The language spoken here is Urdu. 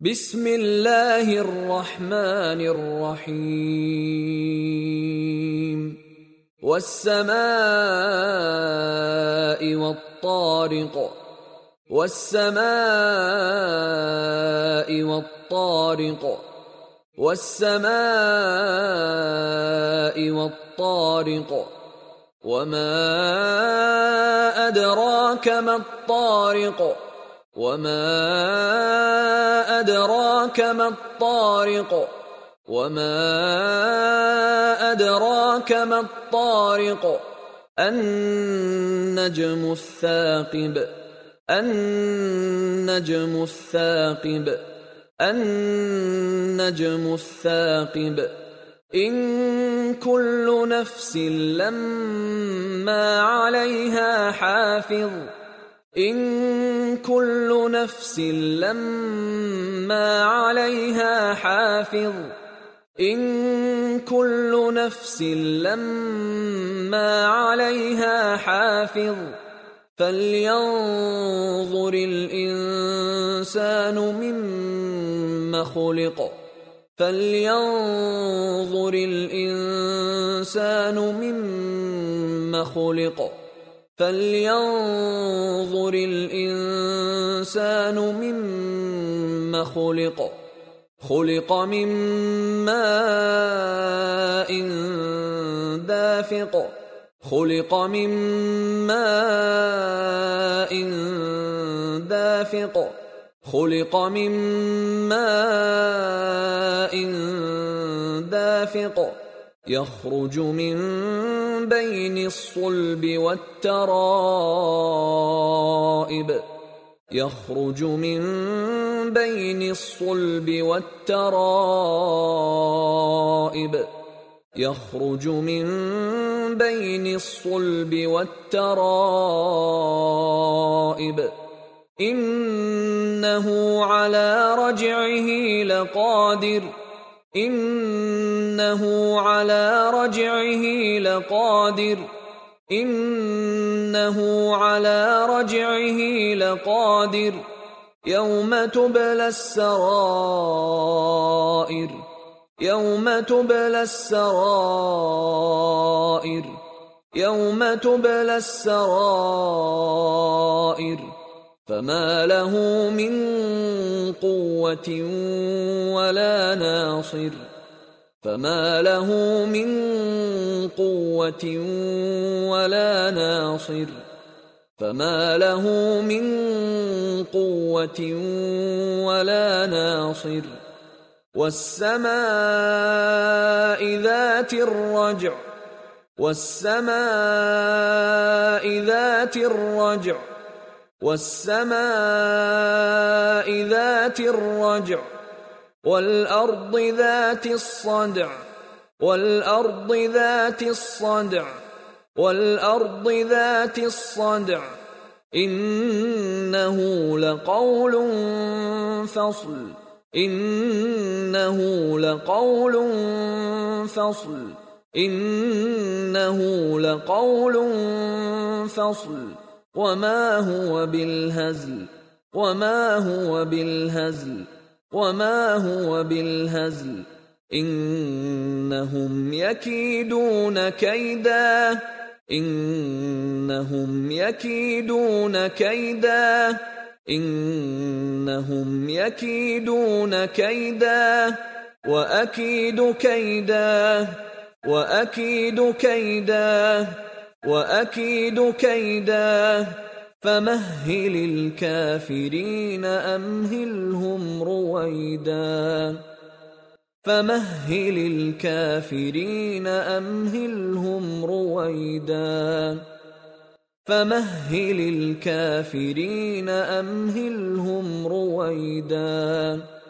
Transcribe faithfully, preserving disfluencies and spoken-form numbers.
बिस्मिल्लाहिर रहमानिर रहीम। वस्समाइ वत्तारिक़ वस्समाइ वत्तारिक़ वस्समाइ वत्तारिक़ वमा अदराक मत्तारिक़ वमा अदराक मत्तारिक़ वमा अदराक मत्तारिक़ अन्नज्मु الثاقب अन्नज्मु الثاقب अन्नज्मु الثاقب إن كل نفس لما عليها حافظ إن كل نفس لما عليها حافظ إن كل نفس لما عليها حافظ فلينظر الإنسان مما خلق فلينظر الإنسان مما خلق فلينظر الإنسان مما خلق خلق من ماء دافق خلق من ماء دافق خلق من ماء دافق يخرج من بين الصلب والترائب يخرج من بين الصلب والترائب يخرج من بين الصلب والترائب إنه على رجعه لقادر إنه على رجعه لقادر إنه على رجعه لقادر يوم تبلى السرائر يوم تبلى السرائر يوم تبلى السرائر فما له من قوة ولا ناصر فما له من قوة ولا ناصر فما له من قوة ولا ناصر والسماء ذات الرجع والسماء ذات الرجع والسماء ذات الرجع والأرض ذات الصدع والأرض ذات الصدع والأرض ذات الصدع إنه لقول فصل إنه لقول فصل إنه لقول فصل وما هو بالهزل وما هو بالهزل وما هو بالهزل إنهم يكيدون كيدا إنهم يكيدون كيدا إنهم يكيدون كيدا وأكيد كيدا وأكيد كيدا وأكيد كيدا فمهل الكافرين أمهلهم رويدا فمهل الكافرين أمهلهم رويدا فمهل الكافرين أمهلهم رويدا